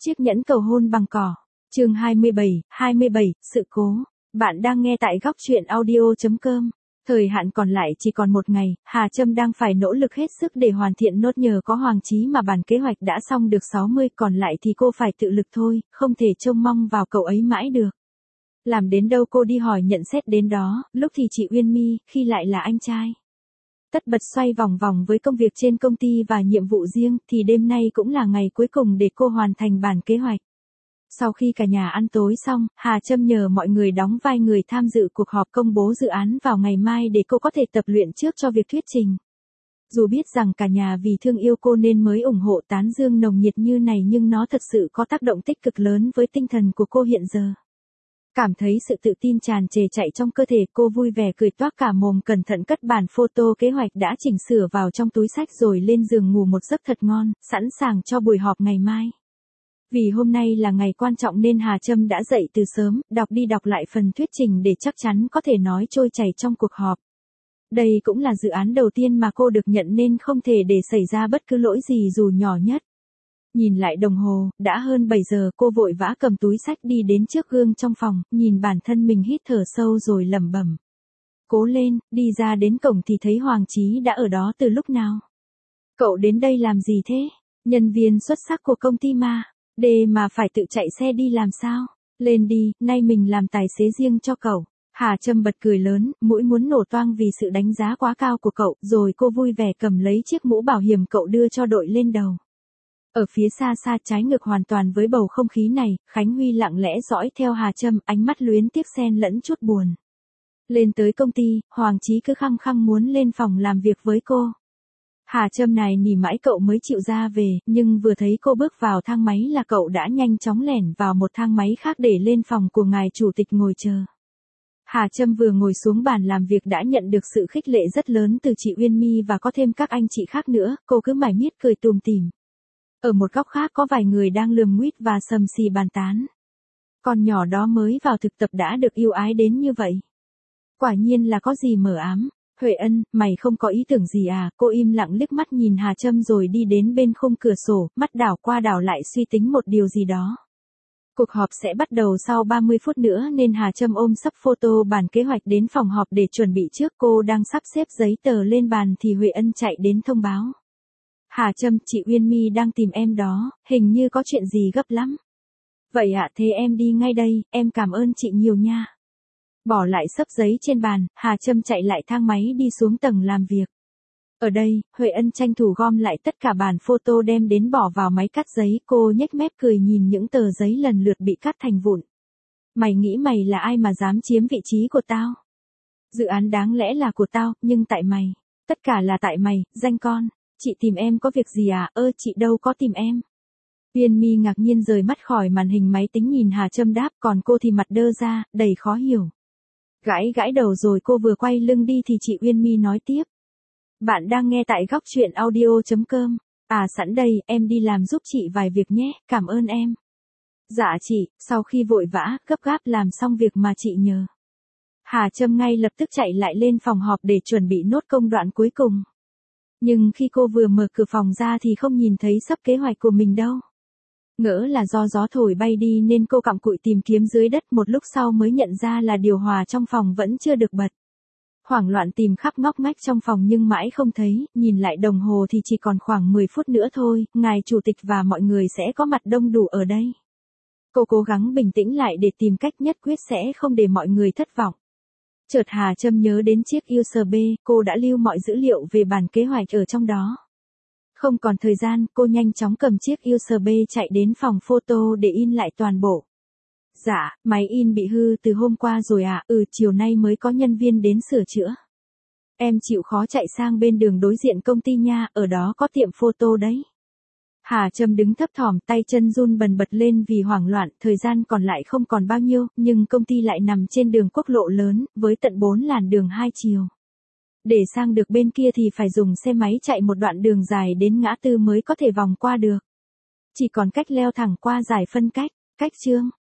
Chiếc nhẫn cầu hôn bằng cỏ. Chương 27, sự cố. Bạn đang nghe tại góc truyện audio.com. Thời hạn còn lại chỉ còn một ngày, Hà Trâm đang phải nỗ lực hết sức để hoàn thiện nốt, nhờ có Hoàng Chí mà bản kế hoạch đã xong được 60, còn lại thì cô phải tự lực thôi, không thể trông mong vào cậu ấy mãi được. Làm đến đâu cô đi hỏi nhận xét đến đó, lúc thì chị Uyên Mi, khi lại là anh trai. Tất bật xoay vòng vòng với công việc trên công ty và nhiệm vụ riêng, thì đêm nay cũng là ngày cuối cùng để cô hoàn thành bản kế hoạch. Sau khi cả nhà ăn tối xong, Hà Trâm nhờ mọi người đóng vai người tham dự cuộc họp công bố dự án vào ngày mai để cô có thể tập luyện trước cho việc thuyết trình. Dù biết rằng cả nhà vì thương yêu cô nên mới ủng hộ tán dương nồng nhiệt như này, nhưng nó thật sự có tác động tích cực lớn với tinh thần của cô hiện giờ. Cảm thấy sự tự tin tràn trề chạy trong cơ thể, cô vui vẻ cười toác cả mồm, cẩn thận cất bản photo kế hoạch đã chỉnh sửa vào trong túi xách rồi lên giường ngủ một giấc thật ngon, sẵn sàng cho buổi họp ngày mai. Vì hôm nay là ngày quan trọng nên Hà Trâm đã dậy từ sớm, đọc đi đọc lại phần thuyết trình để chắc chắn có thể nói trôi chảy trong cuộc họp. Đây cũng là dự án đầu tiên mà cô được nhận nên không thể để xảy ra bất cứ lỗi gì dù nhỏ nhất. Nhìn lại đồng hồ, đã hơn 7 giờ, cô vội vã cầm túi xách đi đến trước gương trong phòng, nhìn bản thân mình hít thở sâu rồi lẩm bẩm. Cố lên, đi ra đến cổng thì thấy Hoàng Chí đã ở đó từ lúc nào. Cậu đến đây làm gì thế? Nhân viên xuất sắc của công ty mà phải tự chạy xe đi làm sao? Lên đi, nay mình làm tài xế riêng cho cậu. Hà Trâm bật cười lớn, mũi muốn nổ toang vì sự đánh giá quá cao của cậu, rồi cô vui vẻ cầm lấy chiếc mũ bảo hiểm cậu đưa cho đội lên đầu. Ở phía xa xa, trái ngược hoàn toàn với bầu không khí này, Khánh Huy lặng lẽ dõi theo Hà Trâm, ánh mắt luyến tiếc xen lẫn chút buồn. Lên tới công ty, Hoàng Chí cứ khăng khăng muốn lên phòng làm việc với cô. Hà Trâm này nỉ mãi cậu mới chịu ra về, nhưng vừa thấy cô bước vào thang máy là cậu đã nhanh chóng lẻn vào một thang máy khác để lên phòng của ngài chủ tịch ngồi chờ. Hà Trâm vừa ngồi xuống bàn làm việc đã nhận được sự khích lệ rất lớn từ chị Uyên Mi và có thêm các anh chị khác nữa, cô cứ mải miết cười tùm tìm. Ở một góc khác có vài người đang lườm nguýt và sầm xì bàn tán. Con nhỏ đó mới vào thực tập đã được yêu ái đến như vậy. Quả nhiên là có gì mờ ám. Huệ Ân, mày không có ý tưởng gì à? Cô im lặng liếc mắt nhìn Hà Trâm rồi đi đến bên khung cửa sổ, mắt đảo qua đảo lại suy tính một điều gì đó. Cuộc họp sẽ bắt đầu sau 30 phút nữa nên Hà Trâm ôm sắp photo bản kế hoạch đến phòng họp để chuẩn bị trước. Cô đang sắp xếp giấy tờ lên bàn thì Huệ Ân chạy đến thông báo. Hà Trâm, chị Uyên Mi đang tìm em đó, hình như có chuyện gì gấp lắm. Vậy ạ, thế em đi ngay đây, em cảm ơn chị nhiều nha. Bỏ lại xấp giấy trên bàn, Hà Trâm chạy lại thang máy đi xuống tầng làm việc. Ở đây, Huệ Ân tranh thủ gom lại tất cả bản photo đem đến bỏ vào máy cắt giấy, cô nhếch mép cười nhìn những tờ giấy lần lượt bị cắt thành vụn. Mày nghĩ mày là ai mà dám chiếm vị trí của tao? Dự án đáng lẽ là của tao, nhưng tại mày. Tất cả là tại mày, danh con. Chị tìm em có việc gì à? Chị đâu có tìm em. Uyên Mi ngạc nhiên rời mắt khỏi màn hình máy tính nhìn Hà Trâm đáp, còn cô thì mặt đơ ra, đầy khó hiểu. Gãi đầu rồi cô vừa quay lưng đi thì chị Uyên Mi nói tiếp. Bạn đang nghe tại góc truyện audio.com. À sẵn đây, em đi làm giúp chị vài việc nhé, cảm ơn em. Dạ chị, sau khi vội vã, gấp gáp làm xong việc mà chị nhờ. Hà Trâm ngay lập tức chạy lại lên phòng họp để chuẩn bị nốt công đoạn cuối cùng. Nhưng khi cô vừa mở cửa phòng ra thì không nhìn thấy sắp kế hoạch của mình đâu. Ngỡ là do gió thổi bay đi nên cô cặm cụi tìm kiếm dưới đất, một lúc sau mới nhận ra là điều hòa trong phòng vẫn chưa được bật. Hoảng loạn tìm khắp ngóc ngách trong phòng nhưng mãi không thấy, nhìn lại đồng hồ thì chỉ còn khoảng 10 phút nữa thôi, ngài chủ tịch và mọi người sẽ có mặt đông đủ ở đây. Cô cố gắng bình tĩnh lại để tìm cách nhất quyết sẽ không để mọi người thất vọng. Chợt Hà Trâm nhớ đến chiếc USB, cô đã lưu mọi dữ liệu về bản kế hoạch ở trong đó. Không còn thời gian, cô nhanh chóng cầm chiếc USB chạy đến phòng photo để in lại toàn bộ. Dạ, máy in bị hư từ hôm qua rồi à? Chiều nay mới có nhân viên đến sửa chữa. Em chịu khó chạy sang bên đường đối diện công ty nha, ở đó có tiệm photo đấy. Hà Trâm đứng thấp thỏm, tay chân run bần bật lên vì hoảng loạn, thời gian còn lại không còn bao nhiêu, nhưng công ty lại nằm trên đường quốc lộ lớn, với tận 4 làn đường 2 chiều. Để sang được bên kia thì phải dùng xe máy chạy một đoạn đường dài đến ngã tư mới có thể vòng qua được. Chỉ còn cách leo thẳng qua giải phân cách, chương.